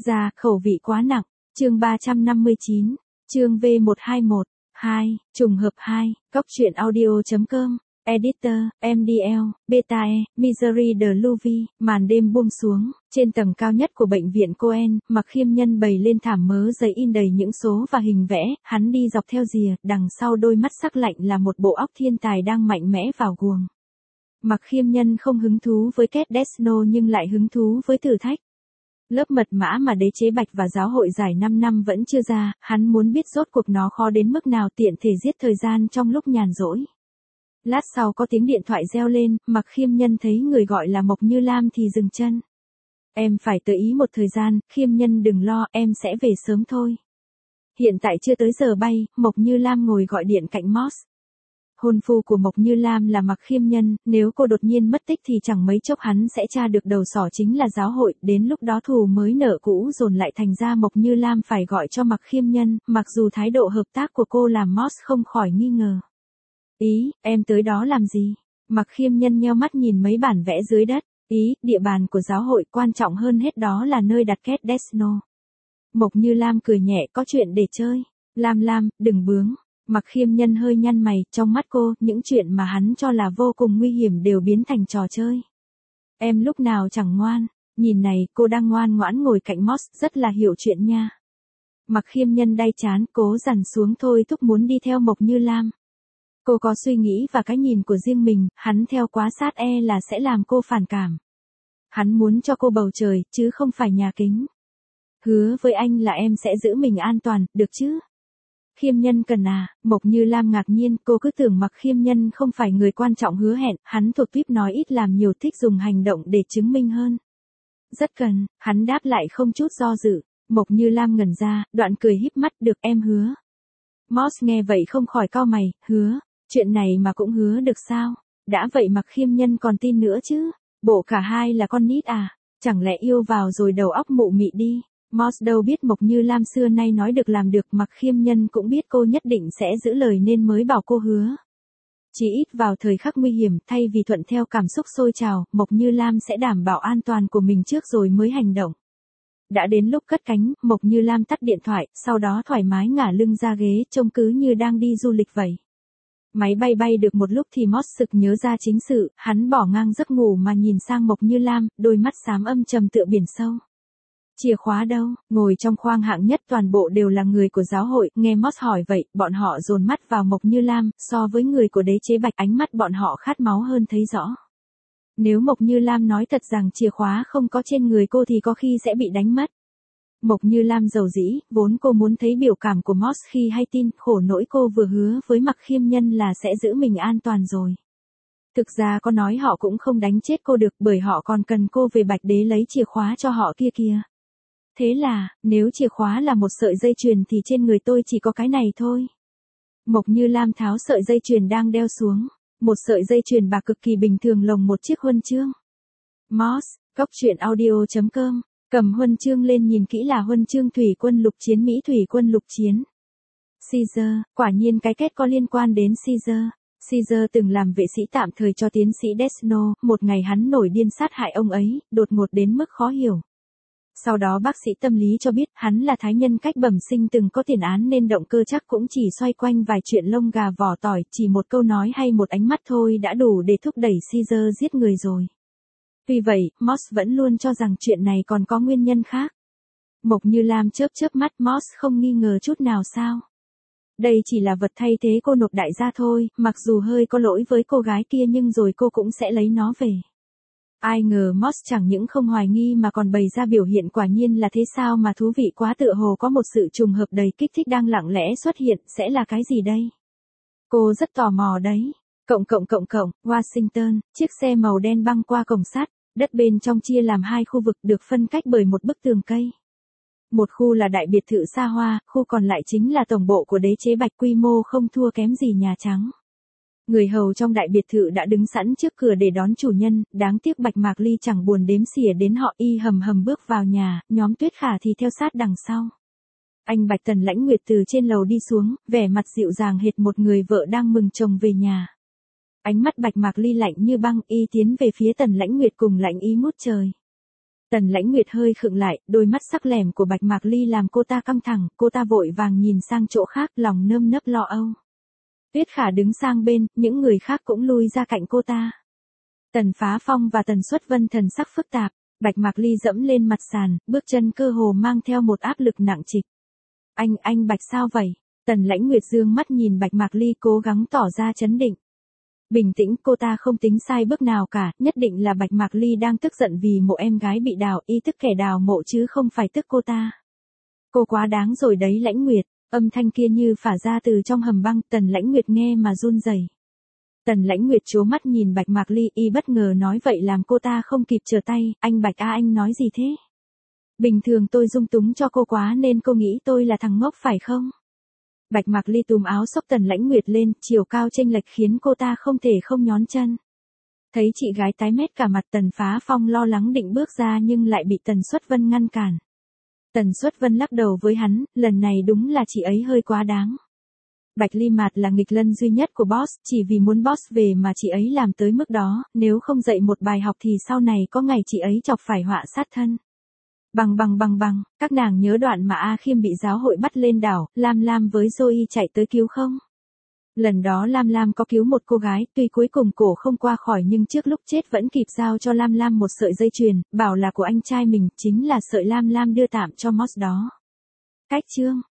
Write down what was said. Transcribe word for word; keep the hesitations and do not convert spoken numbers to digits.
Ra, khẩu vị quá nặng. Chương ba trăm năm mươi chín. Chương V một hai một. hai. Trùng hợp hai. Cóc truyện audio.com. Editor, em đê lờ, Betae, Misery de Louvi. Màn đêm buông xuống, trên tầng cao nhất của bệnh viện Cohen, Mặc Khiêm Nhân bày lên thảm mớ giấy in đầy những số và hình vẽ, hắn đi dọc theo rìa, đằng sau đôi mắt sắc lạnh là một bộ óc thiên tài đang mạnh mẽ vào guồng. Mặc Khiêm Nhân không hứng thú với Kate Desno nhưng lại hứng thú với thử thách. Lớp mật mã mà đế chế Bạch và giáo hội dài năm năm vẫn chưa ra, hắn muốn biết rốt cuộc nó khó đến mức nào tiện thể giết thời gian trong lúc nhàn rỗi. Lát sau có tiếng điện thoại reo lên, Mặc Khiêm Nhân thấy người gọi là Mộc Như Lam thì dừng chân. Em phải tự ý một thời gian, Khiêm Nhân đừng lo, em sẽ về sớm thôi. Hiện tại chưa tới giờ bay, Mộc Như Lam ngồi gọi điện cạnh Moss. Hôn phu của Mộc Như Lam là Mặc Khiêm Nhân, nếu cô đột nhiên mất tích thì chẳng mấy chốc hắn sẽ tra được đầu sỏ chính là giáo hội, đến lúc đó thù mới nợ cũ dồn lại thành ra Mộc Như Lam phải gọi cho Mặc Khiêm Nhân, mặc dù thái độ hợp tác của cô làm Moss không khỏi nghi ngờ. Ý, em tới đó làm gì? Mặc Khiêm Nhân nheo mắt nhìn mấy bản vẽ dưới đất. Ý, địa bàn của giáo hội, quan trọng hơn hết đó là nơi đặt Kate Desno. Mộc Như Lam cười nhẹ, có chuyện để chơi. Lam Lam, đừng bướng. Mặc Khiêm Nhân hơi nhăn mày, trong mắt cô, những chuyện mà hắn cho là vô cùng nguy hiểm đều biến thành trò chơi. Em lúc nào chẳng ngoan. Nhìn này, cô đang ngoan ngoãn ngồi cạnh Moss, rất là hiểu chuyện nha. Mặc Khiêm Nhân đay chán, cố dằn xuống thôi thúc muốn đi theo Mộc Như Lam. Cô có suy nghĩ và cái nhìn của riêng mình, hắn theo quá sát e là sẽ làm cô phản cảm. Hắn muốn cho cô bầu trời, chứ không phải nhà kính. Hứa với anh là em sẽ giữ mình an toàn, được chứ? Khiêm Nhân cần à? Mộc Như Lam ngạc nhiên, cô cứ tưởng Mặc Khiêm Nhân không phải người quan trọng hứa hẹn, hắn thuộc tuýp nói ít làm nhiều, thích dùng hành động để chứng minh hơn. Rất cần, hắn đáp lại không chút do dự. Mộc Như Lam ngẩn ra, đoạn cười híp mắt, được em hứa. Moss nghe vậy không khỏi cau mày, hứa. Chuyện này mà cũng hứa được sao? Đã vậy Mặc Khiêm Nhân còn tin nữa chứ? Bộ cả hai là con nít à? Chẳng lẽ yêu vào rồi đầu óc mụ mị đi? Moss đâu biết Mộc Như Lam xưa nay nói được làm được, Mặc Khiêm Nhân cũng biết cô nhất định sẽ giữ lời nên mới bảo cô hứa. Chỉ ít vào thời khắc nguy hiểm, thay vì thuận theo cảm xúc sôi trào, Mộc Như Lam sẽ đảm bảo an toàn của mình trước rồi mới hành động. Đã đến lúc cất cánh, Mộc Như Lam tắt điện thoại, sau đó thoải mái ngả lưng ra ghế, trông cứ như đang đi du lịch vậy. Máy bay bay được một lúc thì Moss sực nhớ ra chính sự, hắn bỏ ngang giấc ngủ mà nhìn sang Mộc Như Lam, đôi mắt xám âm trầm tựa biển sâu. Chìa khóa đâu? Ngồi trong khoang hạng nhất toàn bộ đều là người của giáo hội, nghe Moss hỏi vậy, bọn họ dồn mắt vào Mộc Như Lam, so với người của đế chế Bạch ánh mắt bọn họ khát máu hơn thấy rõ. Nếu Mộc Như Lam nói thật rằng chìa khóa không có trên người cô thì có khi sẽ bị đánh mất. Mộc Như Lam dầu dĩ, vốn cô muốn thấy biểu cảm của Moss khi hay tin, khổ nỗi cô vừa hứa với Mặc Khiêm Nhân là sẽ giữ mình an toàn rồi. Thực ra có nói họ cũng không đánh chết cô được bởi họ còn cần cô về Bạch Đế lấy chìa khóa cho họ kia kìa. Thế là, nếu chìa khóa là một sợi dây chuyền thì trên người tôi chỉ có cái này thôi. Mộc Như Lam tháo sợi dây chuyền đang đeo xuống. Một sợi dây chuyền bạc cực kỳ bình thường lồng một chiếc huân chương. Moss, cóc truyện audio.com. Cầm huân chương lên nhìn kỹ là huân chương thủy quân lục chiến Mỹ thủy quân lục chiến. Caesar, quả nhiên cái kết có liên quan đến Caesar. Caesar từng làm vệ sĩ tạm thời cho tiến sĩ Desno, một ngày hắn nổi điên sát hại ông ấy, đột ngột đến mức khó hiểu. Sau đó bác sĩ tâm lý cho biết hắn là thái nhân cách bẩm sinh từng có tiền án nên động cơ chắc cũng chỉ xoay quanh vài chuyện lông gà vỏ tỏi, chỉ một câu nói hay một ánh mắt thôi đã đủ để thúc đẩy Caesar giết người rồi. Tuy vậy, Moss vẫn luôn cho rằng chuyện này còn có nguyên nhân khác. Mộc Như Lam chớp chớp mắt, Moss không nghi ngờ chút nào sao. Đây chỉ là vật thay thế cô nộp đại gia thôi, mặc dù hơi có lỗi với cô gái kia nhưng rồi cô cũng sẽ lấy nó về. Ai ngờ Moss chẳng những không hoài nghi mà còn bày ra biểu hiện quả nhiên là thế sao mà thú vị quá, tựa hồ có một sự trùng hợp đầy kích thích đang lặng lẽ xuất hiện, sẽ là cái gì đây? Cô rất tò mò đấy. Cộng cộng cộng cộng, Washington, chiếc xe màu đen băng qua cổng sắt, đất bên trong chia làm hai khu vực được phân cách bởi một bức tường cây. Một khu là đại biệt thự xa hoa, khu còn lại chính là tổng bộ của đế chế Bạch, quy mô không thua kém gì Nhà Trắng. Người hầu trong đại biệt thự đã đứng sẵn trước cửa để đón chủ nhân, đáng tiếc Bạch Mạc Ly chẳng buồn đếm xỉa đến họ, y hầm hầm bước vào nhà, nhóm Tuyết Khả thì theo sát đằng sau. Anh Bạch Tần Lãnh Nguyệt từ trên lầu đi xuống, vẻ mặt dịu dàng hệt một người vợ đang mừng chồng về nhà. Ánh mắt Bạch Mạc Ly lạnh như băng, y tiến về phía Tần Lãnh Nguyệt cùng lạnh ý ngút trời. Tần Lãnh Nguyệt hơi khựng lại, đôi mắt sắc lẻm của Bạch Mạc Ly làm cô ta căng thẳng, cô ta vội vàng nhìn sang chỗ khác, lòng nơm nớp lo âu. Tuyết Khả đứng sang bên, những người khác cũng lui ra cạnh cô ta. Tần Phá Phong và Tần Xuất Vân thần sắc phức tạp, Bạch Mạc Ly dẫm lên mặt sàn, bước chân cơ hồ mang theo một áp lực nặng trịch. Anh, anh Bạch sao vậy? Tần Lãnh Nguyệt dương mắt nhìn Bạch Mạc Ly cố gắng tỏ ra trấn định. Bình tĩnh, cô ta không tính sai bước nào cả, nhất định là Bạch Mạc Ly đang tức giận vì mộ em gái bị đào, y tức kẻ đào mộ chứ không phải tức cô ta. Cô quá đáng rồi đấy Lãnh Nguyệt, âm thanh kia như phả ra từ trong hầm băng, Tần Lãnh Nguyệt nghe mà run rẩy. Tần Lãnh Nguyệt trố mắt nhìn Bạch Mạc Ly, y bất ngờ nói vậy làm cô ta không kịp trở tay, anh Bạch a anh nói gì thế? Bình thường tôi dung túng cho cô quá nên cô nghĩ tôi là thằng ngốc phải không? Bạch Mạc Ly túm áo xốc Tần Lãnh Nguyệt lên, chiều cao chênh lệch khiến cô ta không thể không nhón chân. Thấy chị gái tái mét cả mặt, Tần Phá Phong lo lắng định bước ra nhưng lại bị Tần Xuất Vân ngăn cản. Tần Xuất Vân lắc đầu với hắn, lần này đúng là chị ấy hơi quá đáng. Bạch Ly Mạt là nghịch lân duy nhất của boss, chỉ vì muốn boss về mà chị ấy làm tới mức đó, nếu không dạy một bài học thì sau này có ngày chị ấy chọc phải họa sát thân. Bằng bằng bằng bằng, các nàng nhớ đoạn mà A Khiêm bị giáo hội bắt lên đảo, Lam Lam với Zoe chạy tới cứu không? Lần đó Lam Lam có cứu một cô gái, tuy cuối cùng cổ không qua khỏi nhưng trước lúc chết vẫn kịp giao cho Lam Lam một sợi dây chuyền, bảo là của anh trai mình, chính là sợi Lam Lam đưa tạm cho Moss đó. Cách chương